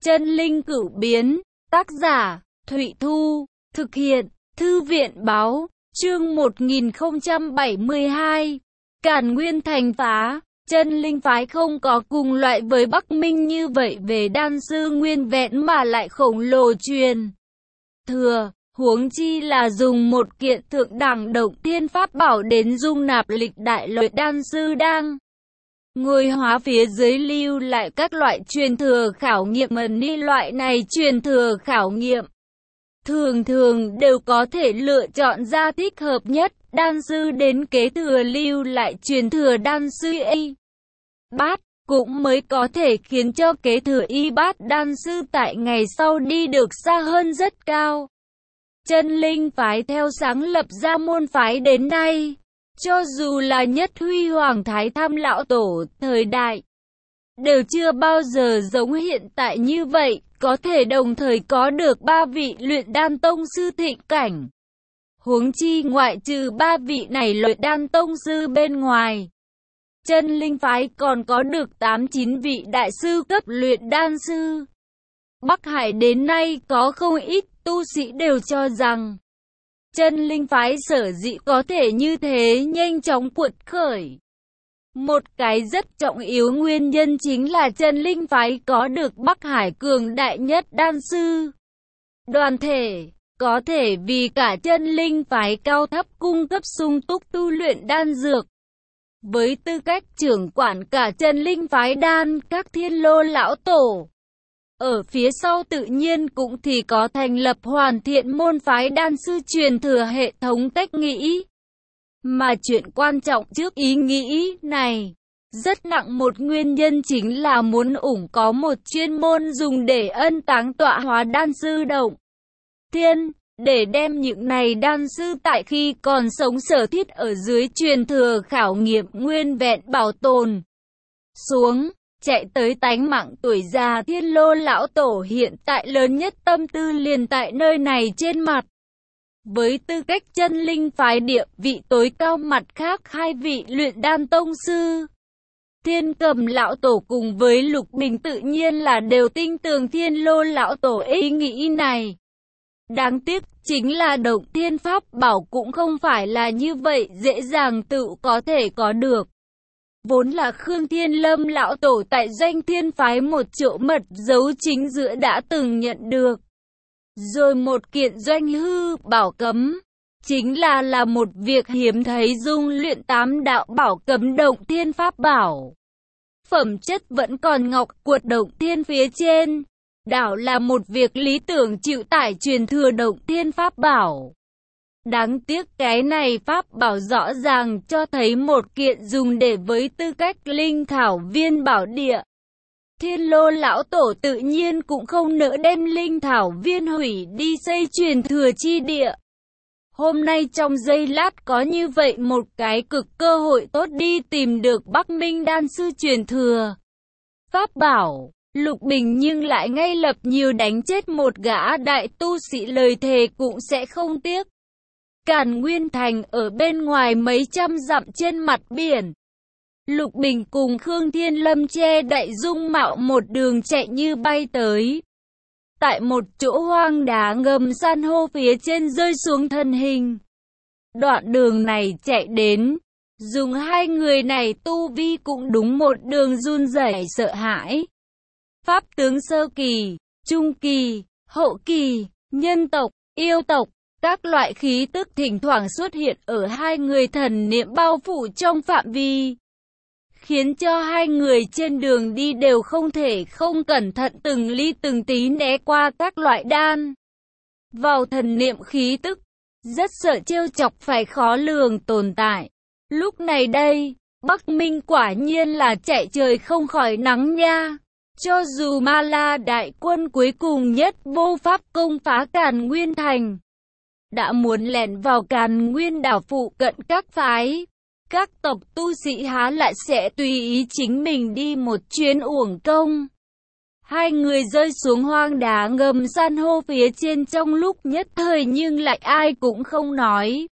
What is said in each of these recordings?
Chân linh cửu biến, tác giả, Thụy Thu, thực hiện, Thư viện báo, chương 1072, Càn Nguyên thành phá. Chân linh phái không có cùng loại với Bắc Minh như vậy về đan sư nguyên vẹn mà lại khổng lồ truyền thừa, huống chi là dùng một kiện thượng đẳng động thiên pháp bảo đến dung nạp lịch đại luyện đan sư đang ngôi hóa phía dưới lưu lại các loại truyền thừa khảo nghiệm mần ni. Loại này truyền thừa khảo nghiệm thường thường đều có thể lựa chọn ra thích hợp nhất đan sư đến kế thừa lưu lại truyền thừa đan sư y bát, cũng mới có thể khiến cho kế thừa y bát đan sư tại ngày sau đi được xa hơn rất cao. Chân linh phái theo sáng lập ra môn phái đến nay, cho dù là nhất huy hoàng thái tham lão tổ thời đại, đều chưa bao giờ giống hiện tại như vậy, có thể đồng thời có được 3 vị luyện đan tông sư thịnh cảnh. Huống chi ngoại trừ 3 vị này luyện đan tông sư bên ngoài, chân linh phái còn có được 8-9 vị đại sư cấp luyện đan sư. Bắc Hải đến nay có không ít tu sĩ đều cho rằng chân linh phái sở dĩ có thể như thế nhanh chóng cuột khởi. Một cái rất trọng yếu nguyên nhân chính là chân linh phái có được Bắc Hải cường đại nhất đan sư đoàn thể, có thể vì cả chân linh phái cao thấp cung cấp sung túc tu luyện đan dược. Với tư cách trưởng quản cả chân linh phái đan các Thiên Lô lão tổ, ở phía sau tự nhiên cũng thì có thành lập hoàn thiện môn phái đan sư truyền thừa hệ thống cách nghĩ. Mà chuyện quan trọng trước ý nghĩ này, rất nặng một nguyên nhân chính là muốn có một chuyên môn dùng để ân táng tọa hóa đan sư động thiên, để đem những này đan sư tại khi còn sống sở thiết ở dưới truyền thừa khảo nghiệm nguyên vẹn bảo tồn xuống. Chạy tới tánh mạng tuổi già Thiên Lô lão tổ hiện tại lớn nhất tâm tư liền tại nơi này trên mặt. Với tư cách chân linh phái địa vị tối cao, mặt khác 2 vị luyện đan tông sư Thiên Cầm lão tổ cùng với Lục Bình tự nhiên là đều tin tưởng Thiên Lô lão tổ ý nghĩ này. Đáng tiếc chính là động thiên pháp bảo cũng không phải là như vậy dễ dàng tự có thể có được. Vốn là Khương Thiên Lâm lão tổ tại Doanh Thiên phái một chỗ mật dấu chính giữa đã từng nhận được. Rồi một kiện doanh hư bảo cấm, chính là một việc hiếm thấy dung luyện 8 đạo bảo cấm động thiên pháp bảo. Phẩm chất vẫn còn ngọc cuột động thiên phía trên. Đảo là một việc lý tưởng chịu tải truyền thừa động thiên pháp bảo. Đáng tiếc cái này pháp bảo rõ ràng cho thấy một kiện dùng để với tư cách linh thảo viên bảo địa. Thiên Lô lão tổ tự nhiên cũng không nỡ đem linh thảo viên hủy đi xây truyền thừa chi địa. Hôm nay trong giây lát có như vậy một cái cực cơ hội tốt đi tìm được Bắc Minh đan sư truyền thừa pháp bảo. Lục Bình nhưng lại ngay lập nhiều đánh chết một gã đại tu sĩ, lời thề cũng sẽ không tiếc. Càn Nguyên thành ở bên ngoài mấy trăm dặm trên mặt biển. Lục Bình cùng Khương Thiên Lâm che đậy dung mạo một đường chạy như bay tới. Tại một chỗ hoang đá ngầm san hô phía trên rơi xuống thân hình. Đoạn đường này chạy đến, dùng 2 người này tu vi cũng đúng một đường run rẩy sợ hãi. Pháp tướng sơ kỳ, trung kỳ, hậu kỳ, nhân tộc, yêu tộc, các loại khí tức thỉnh thoảng xuất hiện ở 2 người thần niệm bao phủ trong phạm vi, khiến cho 2 người trên đường đi đều không thể không cẩn thận từng ly từng tí né qua các loại đan vào thần niệm khí tức, rất sợ trêu chọc phải khó lường tồn tại. Lúc này đây, Bắc Minh quả nhiên là chạy trời không khỏi nắng nha. Cho dù Ma La đại quân cuối cùng nhất vô pháp công phá Càn Nguyên thành, đã muốn lẻn vào Càn Nguyên đảo phụ cận các phái, các tộc tu sĩ há lại sẽ tùy ý chính mình đi một chuyến uổng công. 2 người rơi xuống hoang đá ngầm san hô phía trên trong lúc nhất thời nhưng lại ai cũng không nói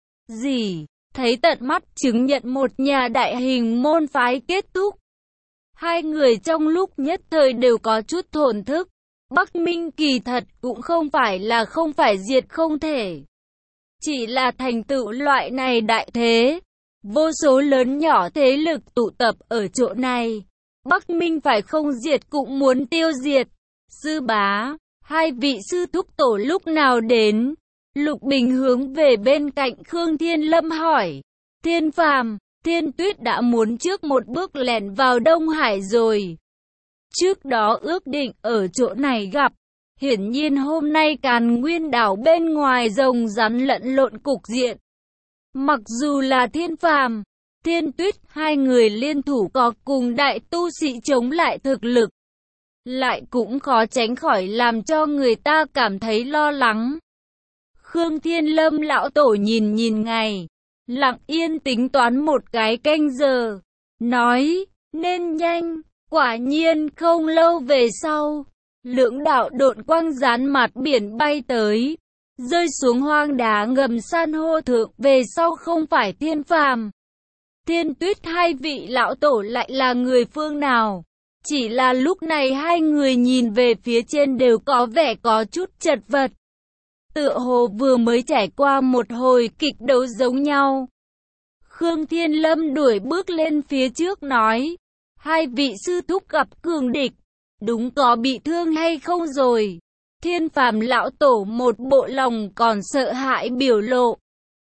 gì, thấy tận mắt chứng nhận một nhà đại hình môn phái kết thúc. 2 người trong lúc nhất thời đều có chút thổn thức, Bắc Minh kỳ thật cũng không phải diệt không thể. Chỉ là thành tựu loại này đại thế. Vô số lớn nhỏ thế lực tụ tập ở chỗ này. Bắc Minh phải không diệt cũng muốn tiêu diệt. Sư bá, hai vị sư thúc tổ lúc nào đến? Lục Bình hướng về bên cạnh Khương Thiên Lâm hỏi. Thiên Phàm, Thiên Tuyết đã muốn trước một bước lẻn vào Đông Hải rồi. Trước đó ước định ở chỗ này gặp. Hiển nhiên hôm nay Càn Nguyên đảo bên ngoài rồng rắn lẫn lộn cục diện. Mặc dù là Thiên Phàm, Thiên Tuyết hai người liên thủ có cùng đại tu sĩ chống lại thực lực, lại cũng khó tránh khỏi làm cho người ta cảm thấy lo lắng. Khương Thiên Lâm lão tổ nhìn ngày, lặng yên tính toán một cái canh giờ, nói, nên nhanh. Quả nhiên không lâu về sau, lưỡng đạo độn quang dán mặt biển bay tới, rơi xuống hoang đá ngầm san hô thượng. Về sau không phải Thiên Phàm, Thiên Tuyết hai vị lão tổ lại là người phương nào? Chỉ là lúc này hai người nhìn về phía trên đều có vẻ có chút chật vật. Tựa hồ vừa mới trải qua một hồi kịch đấu giống nhau. Khương Thiên Lâm đuổi bước lên phía trước nói. Hai vị sư thúc gặp cường địch. Đúng có bị thương hay không rồi? Thiên Phàm lão tổ một bộ lòng còn sợ hãi biểu lộ.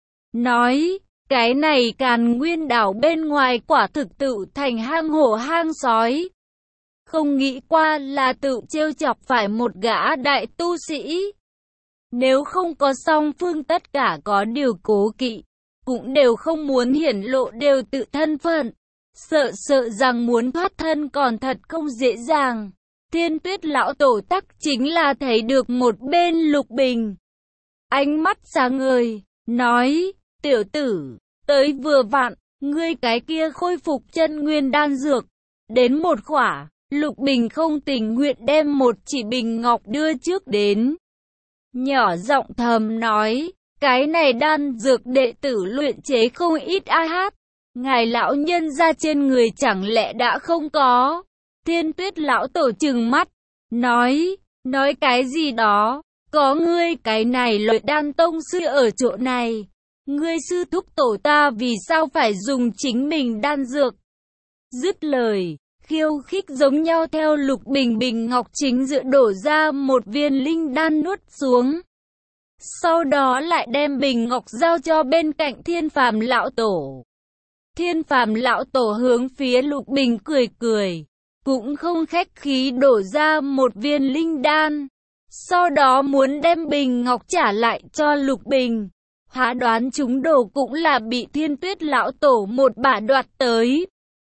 Nói, cái này Càn Nguyên đảo bên ngoài quả thực tự thành hang hổ hang sói. Không nghĩ qua là tự trêu chọc phải một gã đại tu sĩ. Nếu không có song phương tất cả có điều cố kỵ, cũng đều không muốn hiển lộ đều tự thân phận. Sợ rằng muốn thoát thân còn thật không dễ dàng. Thiên Tuyết lão tổ tắc chính là thấy được một bên Lục Bình. Ánh mắt sáng ngời, nói, tiểu tử, tới vừa vặn, ngươi cái kia khôi phục chân nguyên đan dược. Đến một khỏa, Lục Bình không tình nguyện đem một chỉ bình ngọc đưa trước đến. Nhỏ giọng thầm nói, cái này đan dược đệ tử luyện chế không ít AH. Ngài lão nhân ra trên người chẳng lẽ đã không có? Thiên Tuyết lão tổ trừng mắt, nói cái gì đó, có ngươi cái này luyện đan tông sư ở chỗ này. Ngươi sư thúc tổ ta vì sao phải dùng chính mình đan dược? Dứt lời, khiêu khích giống nhau theo Lục Bình bình ngọc chính giữa đổ ra một viên linh đan nuốt xuống. Sau đó lại đem bình ngọc giao cho bên cạnh Thiên Phàm lão tổ. Thiên Phàm lão tổ hướng phía Lục Bình cười, cũng không khách khí đổ ra một viên linh đan. Sau đó muốn đem bình ngọc trả lại cho Lục Bình. Há đoán chúng đồ cũng là bị Thiên Tuyết lão tổ một bả đoạt tới.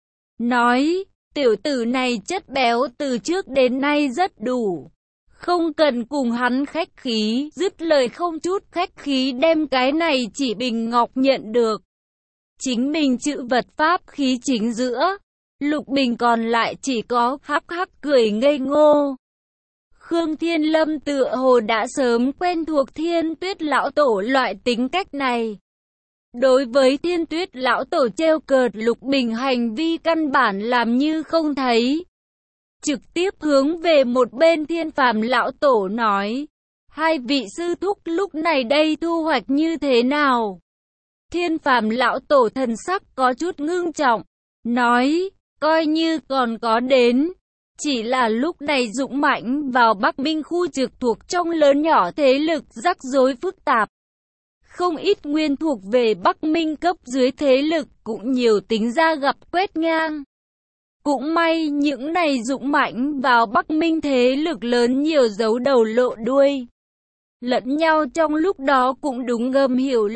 Nói, tiểu tử này chất béo từ trước đến nay rất đủ. Không cần cùng hắn khách khí, dứt lời không chút khách khí đem cái này chỉ bình ngọc nhận được. Chính mình chữ vật pháp khí chính giữa, Lục Bình còn lại chỉ có hắc hắc cười ngây ngô. Khương Thiên Lâm tựa hồ đã sớm quen thuộc Thiên Tuyết lão tổ loại tính cách này. Đối với Thiên Tuyết lão tổ trêu cợt Lục Bình hành vi căn bản làm như không thấy. Trực tiếp hướng về một bên Thiên Phàm lão tổ nói, hai vị sư thúc lúc này đây thu hoạch như thế nào? Thiên Phàm lão tổ thần sắc có chút ngưng trọng, nói, coi như còn có đến. Chỉ là lúc này dũng mãnh vào Bắc Minh khu trực thuộc trong lớn nhỏ thế lực rắc rối phức tạp. Không ít nguyên thuộc về Bắc Minh cấp dưới thế lực cũng nhiều tính ra gặp quét ngang. Cũng may những này dũng mãnh vào Bắc Minh thế lực lớn nhiều giấu đầu lộ đuôi. Lẫn nhau trong lúc đó cũng đúng ngầm hiểu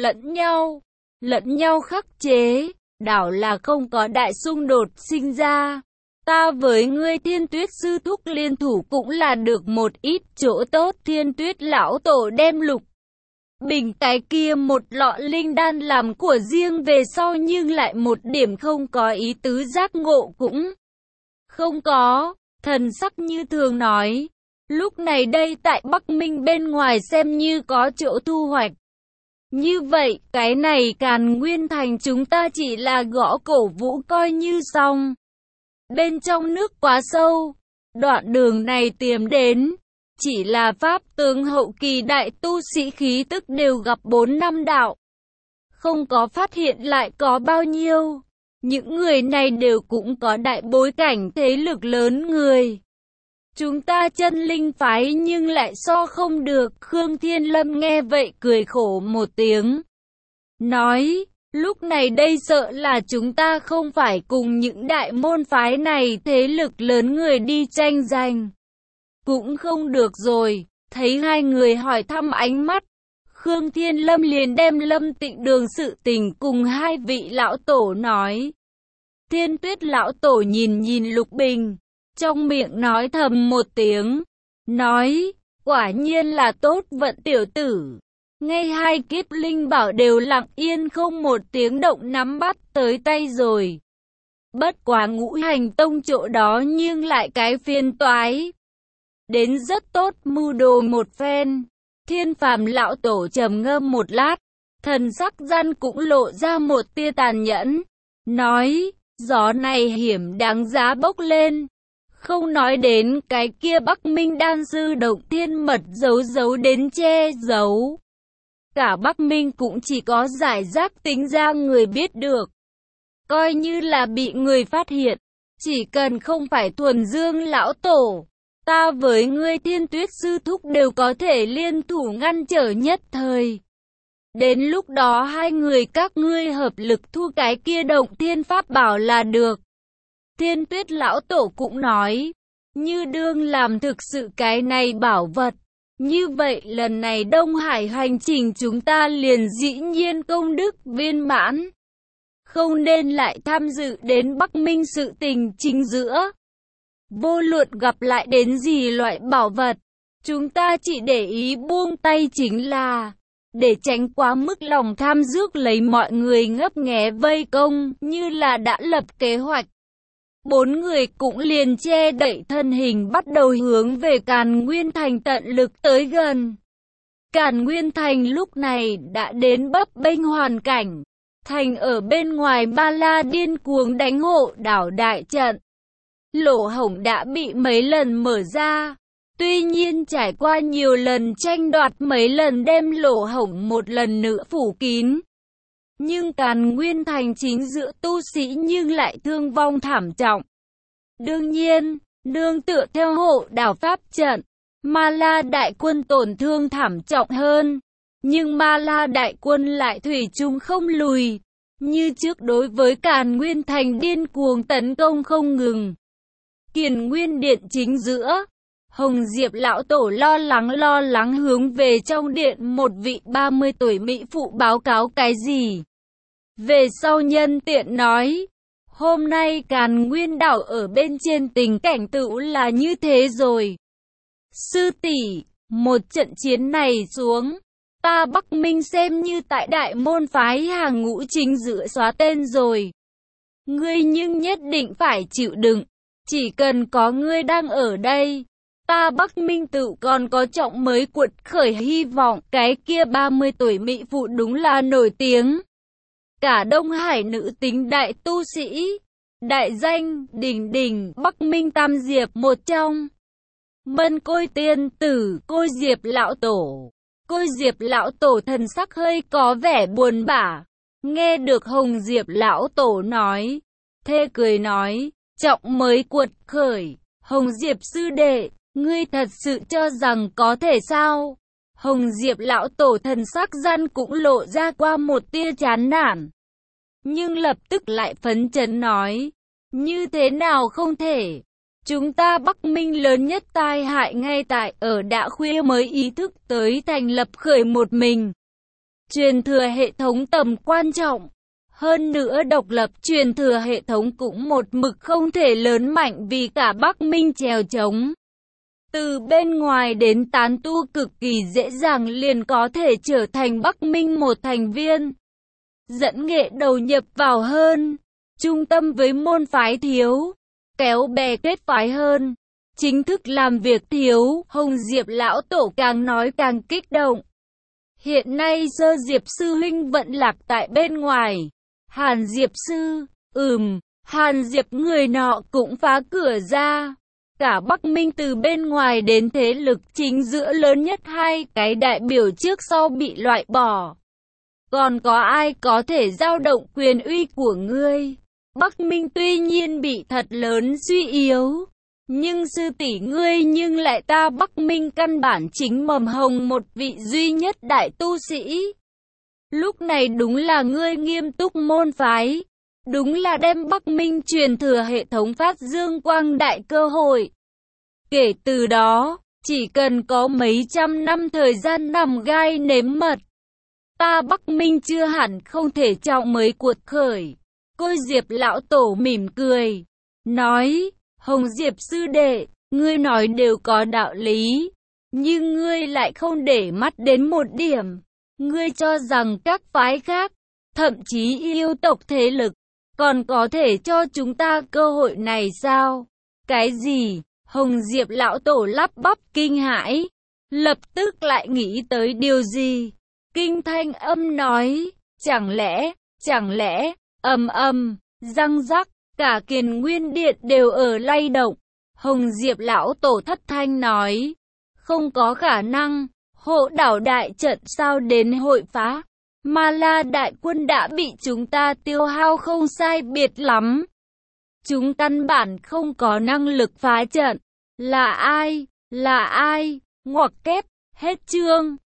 lẫn nhau khắc chế, đảo là không có đại xung đột sinh ra. Ta với ngươi Thiên Tuyết sư thúc liên thủ cũng là được một ít chỗ tốt. Thiên Tuyết lão tổ đem Lục Bình cái kia một lọ linh đan làm của riêng về sau, nhưng lại một điểm không có ý tứ giác ngộ cũng không có, thần sắc như thường nói, lúc này đây tại Bắc Minh bên ngoài xem như có chỗ thu hoạch. Như vậy, cái này Càn Nguyên thành chúng ta chỉ là gõ cổ vũ coi như xong. Bên trong nước quá sâu, đoạn đường này tiềm đến, chỉ là pháp tướng hậu kỳ đại tu sĩ khí tức đều gặp 4 năm đạo. Không có phát hiện lại có bao nhiêu. Những người này đều cũng có đại bối cảnh thế lực lớn người. Chúng ta chân linh phái nhưng lại so không được. Khương Thiên Lâm nghe vậy cười khổ một tiếng. Nói, lúc này đây sợ là chúng ta không phải cùng những đại môn phái này thế lực lớn người đi tranh giành. Cũng không được rồi, thấy hai người hỏi thăm ánh mắt. Khương Thiên Lâm liền đem Lâm Tịnh Đường sự tình cùng hai vị lão tổ nói. Thiên Tuyết lão tổ nhìn Lục Bình, trong miệng nói thầm một tiếng, nói, quả nhiên là tốt vận tiểu tử. Ngay hai kiếp linh bảo đều lặng yên không một tiếng động nắm bắt tới tay rồi. Bất quá Ngũ Hành Tông chỗ đó nhưng lại cái phiền toái. Đến rất tốt mưu đồ một phen. Thiên Phàm lão tổ trầm ngâm một lát, thần sắc gian cũng lộ ra một tia tàn nhẫn, nói, gió này hiểm đáng giá bốc lên. Không nói đến cái kia Bắc Minh đan sư động thiên mật giấu đến che giấu. Cả Bắc Minh cũng chỉ có giải rác tính ra người biết được. Coi như là bị người phát hiện, chỉ cần không phải Thuần Dương lão tổ, ta với ngươi Thiên Tuyết sư thúc đều có thể liên thủ ngăn trở nhất thời. Đến lúc đó hai người các ngươi hợp lực thu cái kia động thiên pháp bảo là được. Thiên Tuyết lão tổ cũng nói, như đương làm thực sự cái này bảo vật. Như vậy lần này Đông Hải hành trình chúng ta liền dĩ nhiên công đức viên mãn. Không nên lại tham dự đến Bắc Minh sự tình chính giữa. Vô luận gặp lại đến gì loại bảo vật, chúng ta chỉ để ý buông tay chính là, để tránh quá mức lòng tham rước lấy mọi người ngấp nghé vây công như là đã lập kế hoạch. Bốn người cũng liền che đậy thân hình bắt đầu hướng về Càn Nguyên Thành tận lực tới gần. Càn Nguyên Thành lúc này đã đến bấp bênh hoàn cảnh. Thành ở bên ngoài ba la điên cuồng đánh hộ đảo đại trận. Lỗ hổng đã bị mấy lần mở ra. Tuy nhiên trải qua nhiều lần tranh đoạt mấy lần đem lỗ hổng một lần nữa phủ kín. Nhưng Càn Nguyên Thành chính giữa tu sĩ nhưng lại thương vong thảm trọng. Đương nhiên, nương tựa theo hộ đảo pháp trận, Ma La đại quân tổn thương thảm trọng hơn. Nhưng Ma La đại quân lại thủy chung không lùi. Như trước đối với Càn Nguyên Thành điên cuồng tấn công không ngừng. Kiền Nguyên Điện chính giữa, Hồng Diệp lão tổ lo lắng hướng về trong điện một vị 30 tuổi mỹ phụ báo cáo cái gì. Về sau nhân tiện nói, hôm nay Càn Nguyên đảo ở bên trên tình cảnh tựu là như thế rồi. Sư tỷ, một trận chiến này xuống, ta Bắc Minh xem như tại đại môn phái hàng ngũ chính giữa xóa tên rồi. Ngươi nhưng nhất định phải chịu đựng, chỉ cần có ngươi đang ở đây, ta Bắc Minh tự còn có trọng mới cuột khởi hy vọng. Cái kia 30 tuổi mỹ phụ đúng là nổi tiếng. Cả Đông Hải nữ tính đại tu sĩ, đại danh, đỉnh Bắc Minh Tam Diệp một trong. Mân Côi tiên tử, Côi Diệp lão tổ. Côi Diệp lão tổ thần sắc hơi có vẻ buồn bã. Nghe được Hồng Diệp lão tổ nói, thê cười nói, trọng mới cuột khởi. Hồng Diệp sư đệ, ngươi thật sự cho rằng có thể sao? Hồng Diệp lão tổ thần sắc gian cũng lộ ra qua một tia chán nản. Nhưng lập tức lại phấn chấn nói, như thế nào không thể? Chúng ta Bắc Minh lớn nhất tai hại ngay tại ở đã khuya mới ý thức tới thành lập khởi một mình. Truyền thừa hệ thống tầm quan trọng. Hơn nữa độc lập truyền thừa hệ thống cũng một mực không thể lớn mạnh vì cả Bắc Minh trèo trống. Từ bên ngoài đến tán tu cực kỳ dễ dàng liền có thể trở thành Bắc Minh một thành viên. Dẫn nghệ đầu nhập vào hơn, trung tâm với môn phái thiếu, kéo bè kết phái hơn, chính thức làm việc thiếu. Hồng Diệp lão tổ càng nói càng kích động. Hiện nay Sơ Diệp sư huynh vận lạc tại bên ngoài. Hàn Diệp sư, Hàn Diệp người nọ cũng phá cửa ra. cả Bắc Minh từ bên ngoài đến thế lực chính giữa lớn nhất hai cái đại biểu trước sau bị loại bỏ. Còn có ai có thể dao động quyền uy của ngươi? Bắc Minh tuy nhiên bị thật lớn suy yếu, nhưng sư tỷ ngươi nhưng lại ta Bắc Minh căn bản chính mầm hồng một vị duy nhất đại tu sĩ. Lúc này đúng là ngươi nghiêm túc môn phái, đúng là đem Bắc Minh truyền thừa hệ thống phát dương quang đại cơ hội. Kể từ đó, chỉ cần có mấy trăm năm thời gian nằm gai nếm mật, ta Bắc Minh chưa hẳn không thể trọng mới cuột khởi. Côi Diệp lão tổ mỉm cười, nói, Hồng Diệp sư đệ, ngươi nói đều có đạo lý, nhưng ngươi lại không để mắt đến một điểm. Ngươi cho rằng các phái khác, thậm chí yêu tộc thế lực, còn có thể cho chúng ta cơ hội này sao? Cái gì? Hồng Diệp lão tổ lắp bắp kinh hãi, lập tức lại nghĩ tới điều gì? Kinh thanh âm nói, chẳng lẽ, răng rắc, cả Kiền Nguyên Điện đều ở lay động. Hồng Diệp lão tổ thất thanh nói, không có khả năng, hộ đảo đại trận sao đến hội phá, Ma La đại quân đã bị chúng ta tiêu hao không sai biệt lắm. Chúng căn bản không có năng lực phá trận. Là ai? Ngoặc kép, hết chương.